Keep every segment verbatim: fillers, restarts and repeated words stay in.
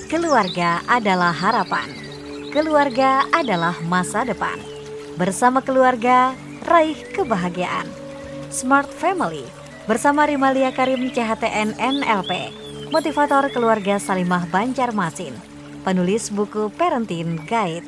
Keluarga adalah harapan. Keluarga adalah masa depan. Bersama keluarga, raih kebahagiaan. Smart Family bersama Rimalia Karim C H T N N L P, motivator keluarga Salimah Banjarmasin, penulis buku Parenting Guide.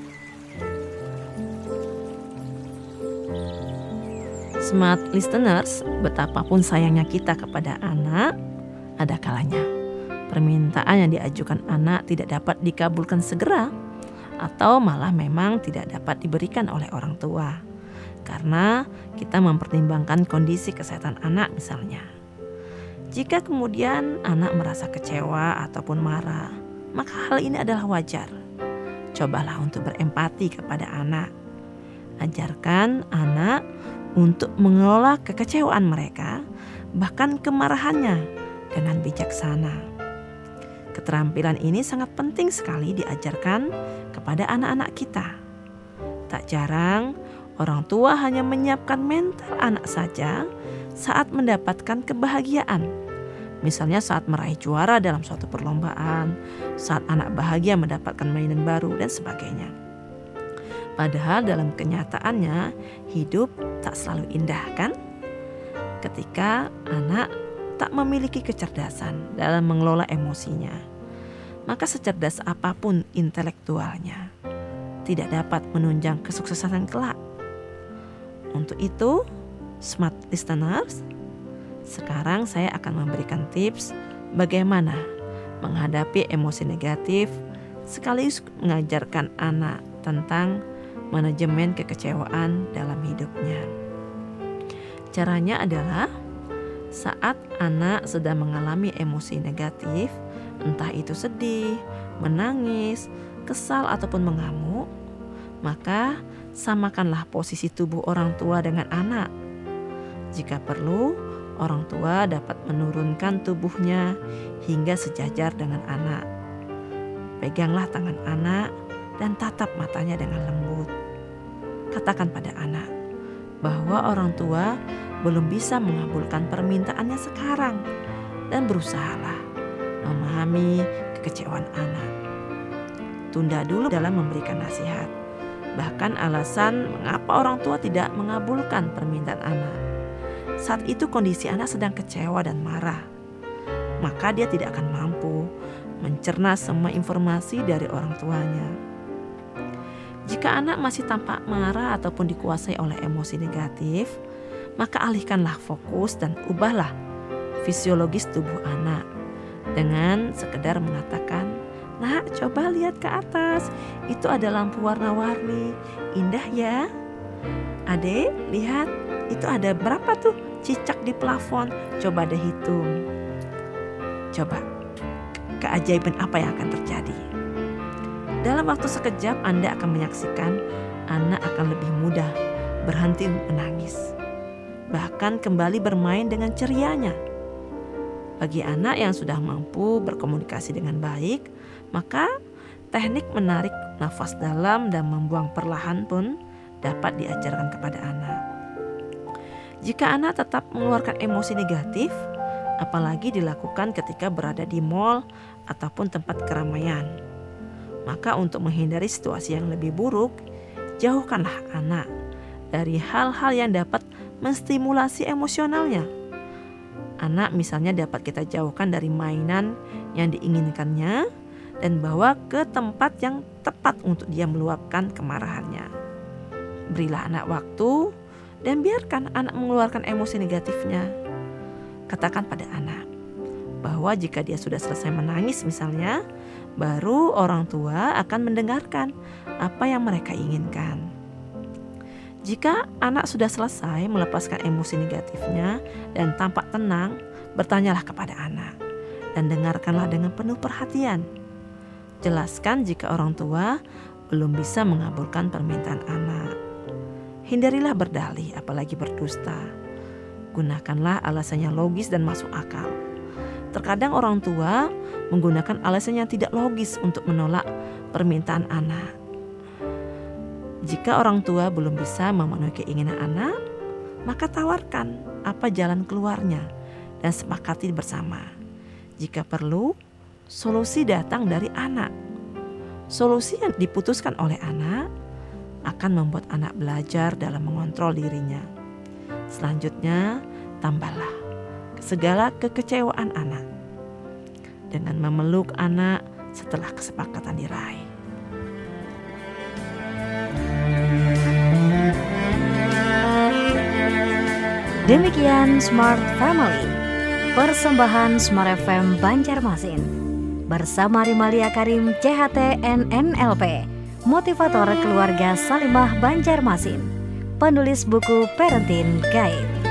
Smart listeners, betapapun sayangnya kita kepada anak, ada kalanya permintaan yang diajukan anak tidak dapat dikabulkan segera, atau malah memang tidak dapat diberikan oleh orang tua karena kita mempertimbangkan kondisi kesehatan anak misalnya. Jika kemudian anak merasa kecewa ataupun marah, maka hal ini adalah wajar. Cobalah untuk berempati kepada anak. Ajarkan anak untuk mengelola kekecewaan mereka, bahkan kemarahannya dengan bijaksana. Keterampilan ini sangat penting sekali diajarkan kepada anak-anak kita. Tak jarang orang tua hanya menyiapkan mental anak saja saat mendapatkan kebahagiaan. Misalnya saat meraih juara dalam suatu perlombaan, saat anak bahagia mendapatkan mainan baru dan sebagainya. Padahal dalam kenyataannya hidup tak selalu indah, kan? Ketika anak tak memiliki kecerdasan dalam mengelola emosinya, maka secerdas apapun intelektualnya tidak dapat menunjang kesuksesan kelak. Untuk itu, smart listeners, sekarang saya akan memberikan tips bagaimana menghadapi emosi negatif sekaligus mengajarkan anak tentang manajemen kekecewaan dalam hidupnya. Caranya adalah saat anak sedang mengalami emosi negatif, entah itu sedih, menangis, kesal ataupun mengamuk, maka samakanlah posisi tubuh orang tua dengan anak. Jika perlu, orang tua dapat menurunkan tubuhnya hingga sejajar dengan anak. Peganglah tangan anak dan tatap matanya dengan lembut. Katakan pada anak bahwa orang tua belum bisa mengabulkan permintaannya sekarang dan berusahalah memahami kekecewaan anak. Tunda dulu dalam memberikan nasihat, bahkan alasan mengapa orang tua tidak mengabulkan permintaan anak. Saat itu kondisi anak sedang kecewa dan marah, maka dia tidak akan mampu mencerna semua informasi dari orang tuanya. Jika anak masih tampak marah ataupun dikuasai oleh emosi negatif, maka alihkanlah fokus dan ubahlah fisiologis tubuh anak dengan sekedar mengatakan, "Nak, coba lihat ke atas, itu ada lampu warna-warni, indah ya. Adek, lihat, itu ada berapa tuh cicak di plafon, coba deh hitung." Coba, keajaiban apa yang akan terjadi? Dalam waktu sekejap Anda akan menyaksikan anak akan lebih mudah berhenti menangis, bahkan kembali bermain dengan cerianya. Bagi anak yang sudah mampu berkomunikasi dengan baik, maka teknik menarik nafas dalam dan membuang perlahan pun dapat diajarkan kepada anak. Jika anak tetap mengeluarkan emosi negatif, apalagi dilakukan ketika berada di mal ataupun tempat keramaian, maka untuk menghindari situasi yang lebih buruk, jauhkanlah anak dari hal-hal yang dapat menstimulasi emosionalnya. Anak misalnya dapat kita jauhkan dari mainan yang diinginkannya dan bawa ke tempat yang tepat untuk dia meluapkan kemarahannya. Berilah anak waktu dan biarkan anak mengeluarkan emosi negatifnya. Katakan pada anak bahwa jika dia sudah selesai menangis misalnya, baru orang tua akan mendengarkan apa yang mereka inginkan. Jika anak sudah selesai melepaskan emosi negatifnya dan tampak tenang, bertanyalah kepada anak dan dengarkanlah dengan penuh perhatian. Jelaskan jika orang tua belum bisa mengabulkan permintaan anak. Hindarilah berdalih, apalagi berdusta. Gunakanlah alasan yang logis dan masuk akal. Terkadang orang tua menggunakan alasan yang tidak logis untuk menolak permintaan anak. Jika orang tua belum bisa memenuhi keinginan anak, maka tawarkan apa jalan keluarnya dan sepakati bersama. Jika perlu, solusi datang dari anak. Solusi yang diputuskan oleh anak akan membuat anak belajar dalam mengontrol dirinya. Selanjutnya, tambahlah segala kekecewaan anak dengan memeluk anak setelah kesepakatan diraih. Demikian Smart Family, persembahan Smart F M Banjarmasin. Bersama Rimalia Karim C H T N N L P, motivator keluarga Salimah Banjarmasin, penulis buku Parenting Guide.